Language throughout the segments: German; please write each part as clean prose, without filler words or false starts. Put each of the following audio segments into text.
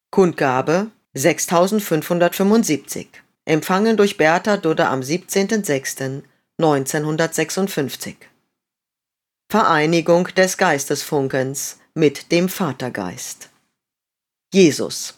Kundgabe 6575. Empfangen durch Bertha Dudde am 17.06.1956. Vereinigung des Geistesfunkens mit dem Vatergeist. Jesus.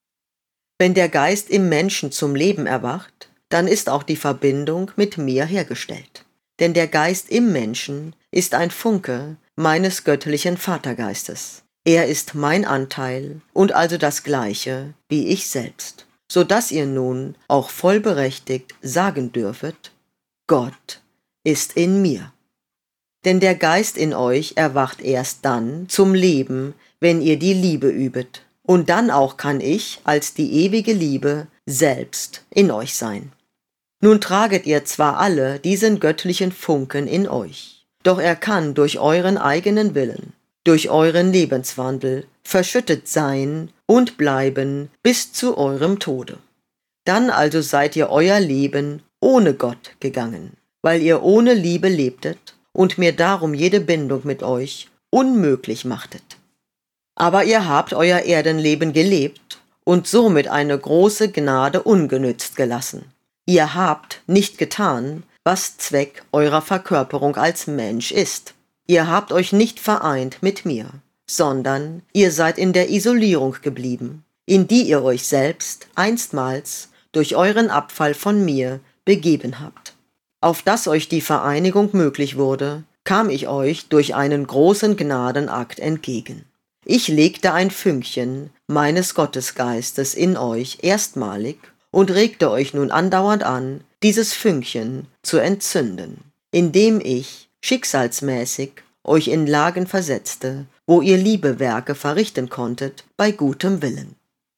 Wenn der Geist im Menschen zum Leben erwacht, dann ist auch die Verbindung mit mir hergestellt. Denn der Geist im Menschen ist ein Funke meines göttlichen Vatergeistes. Er ist mein Anteil und also das Gleiche wie ich selbst, so dass ihr nun auch vollberechtigt sagen dürfet: Gott ist in mir. Denn der Geist in euch erwacht erst dann zum Leben, wenn ihr die Liebe übet. Und dann auch kann ich als die ewige Liebe selbst in euch sein. Nun traget ihr zwar alle diesen göttlichen Funken in euch, doch er kann durch euren eigenen Willen, durch euren Lebenswandel verschüttet sein und bleiben bis zu eurem Tode. Dann also seid ihr euer Leben ohne Gott gegangen, weil ihr ohne Liebe lebtet und mir darum jede Bindung mit euch unmöglich machtet. Aber ihr habt euer Erdenleben gelebt und somit eine große Gnade ungenützt gelassen. Ihr habt nicht getan, was Zweck eurer Verkörperung als Mensch ist. Ihr habt euch nicht vereint mit mir, sondern ihr seid in der Isolierung geblieben, in die ihr euch selbst einstmals durch euren Abfall von mir begeben habt. Auf dass euch die Vereinigung möglich wurde, kam ich euch durch einen großen Gnadenakt entgegen. Ich legte ein Fünkchen meines Gottesgeistes in euch erstmalig und regte euch nun andauernd an, dieses Fünkchen zu entzünden, indem ich schicksalsmäßig euch in Lagen versetzte, wo ihr Liebewerke verrichten konntet bei gutem Willen.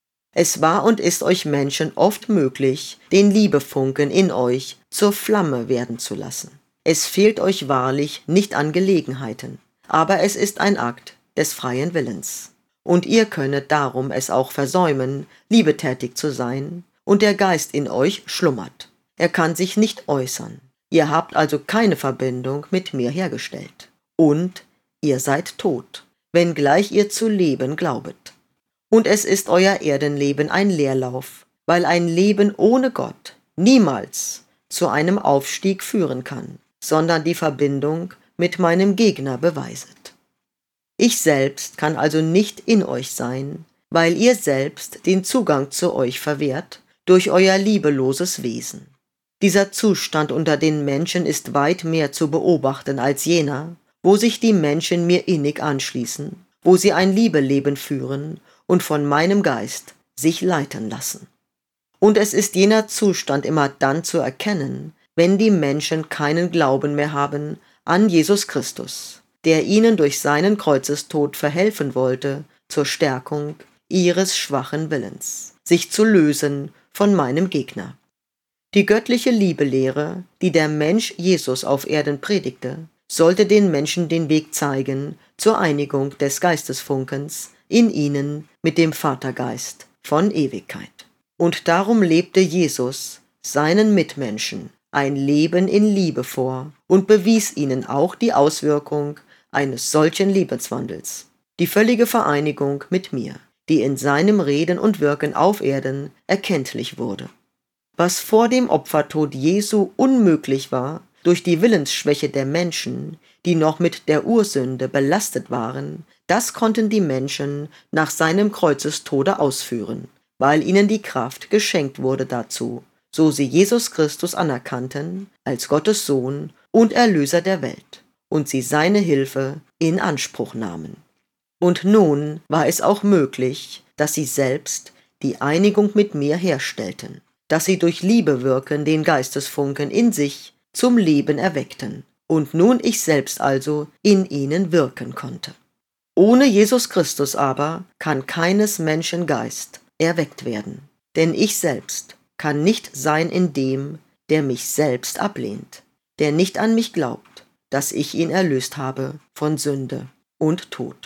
Es war und ist euch Menschen oft möglich, den Liebefunken in euch zur Flamme werden zu lassen. Es fehlt euch wahrlich nicht an Gelegenheiten, aber es ist ein Akt des freien Willens. Und ihr könnet darum es auch versäumen, liebetätig zu sein, und der Geist in euch schlummert. Er kann sich nicht äußern. Ihr habt also keine Verbindung mit mir hergestellt. Und ihr seid tot, wenngleich ihr zu leben glaubet. Und es ist euer Erdenleben ein Leerlauf, weil ein Leben ohne Gott niemals zu einem Aufstieg führen kann, sondern die Verbindung mit meinem Gegner beweiset. Ich selbst kann also nicht in euch sein, weil ihr selbst den Zugang zu euch verwehrt durch euer liebeloses Wesen. Dieser Zustand unter den Menschen ist weit mehr zu beobachten als jener, wo sich die Menschen mir innig anschließen, wo sie ein Liebeleben führen und von meinem Geist sich leiten lassen. Und es ist jener Zustand immer dann zu erkennen, wenn die Menschen keinen Glauben mehr haben an Jesus Christus, der ihnen durch seinen Kreuzestod verhelfen wollte zur Stärkung ihres schwachen Willens, sich zu lösen von meinem Gegner. Die göttliche Liebelehre, die der Mensch Jesus auf Erden predigte, sollte den Menschen den Weg zeigen zur Einigung des Geistesfunkens in ihnen mit dem Vatergeist von Ewigkeit. Und darum lebte Jesus seinen Mitmenschen ein Leben in Liebe vor und bewies ihnen auch die Auswirkung eines solchen Lebenswandels, die völlige Vereinigung mit mir, die in seinem Reden und Wirken auf Erden erkenntlich wurde. Was vor dem Opfertod Jesu unmöglich war, durch die Willensschwäche der Menschen, die noch mit der Ursünde belastet waren, das konnten die Menschen nach seinem Kreuzestode ausführen, weil ihnen die Kraft geschenkt wurde dazu, so sie Jesus Christus anerkannten als Gottes Sohn und Erlöser der Welt und sie seine Hilfe in Anspruch nahmen. Und nun war es auch möglich, dass sie selbst die Einigung mit mir herstellten, dass sie durch Liebe wirken den Geistesfunken in sich zum Leben erweckten und nun ich selbst also in ihnen wirken konnte. Ohne Jesus Christus aber kann keines Menschen Geist erweckt werden, denn ich selbst kann nicht sein in dem, der mich selbst ablehnt, der nicht an mich glaubt, dass ich ihn erlöst habe von Sünde und Tod.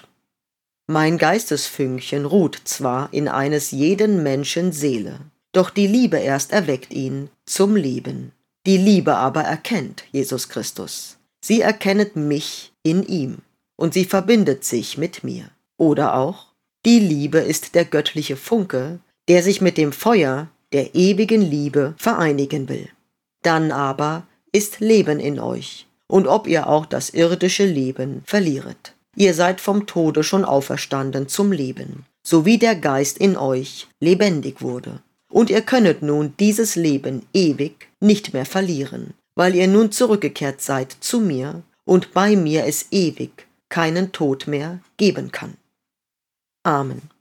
Mein Geistesfünkchen ruht zwar in eines jeden Menschen Seele, doch die Liebe erst erweckt ihn zum Leben. Die Liebe aber erkennt Jesus Christus. Sie erkennet mich in ihm und sie verbindet sich mit mir. Oder auch, Die Liebe ist der göttliche Funke, der sich mit dem Feuer der ewigen Liebe vereinigen will. Dann aber ist Leben in euch, und ob ihr auch das irdische Leben verlieret. Ihr seid vom Tode schon auferstanden zum Leben, so wie der Geist in euch lebendig wurde. Und ihr könnet nun dieses Leben ewig nicht mehr verlieren, weil ihr nun zurückgekehrt seid zu mir und bei mir es ewig keinen Tod mehr geben kann. Amen.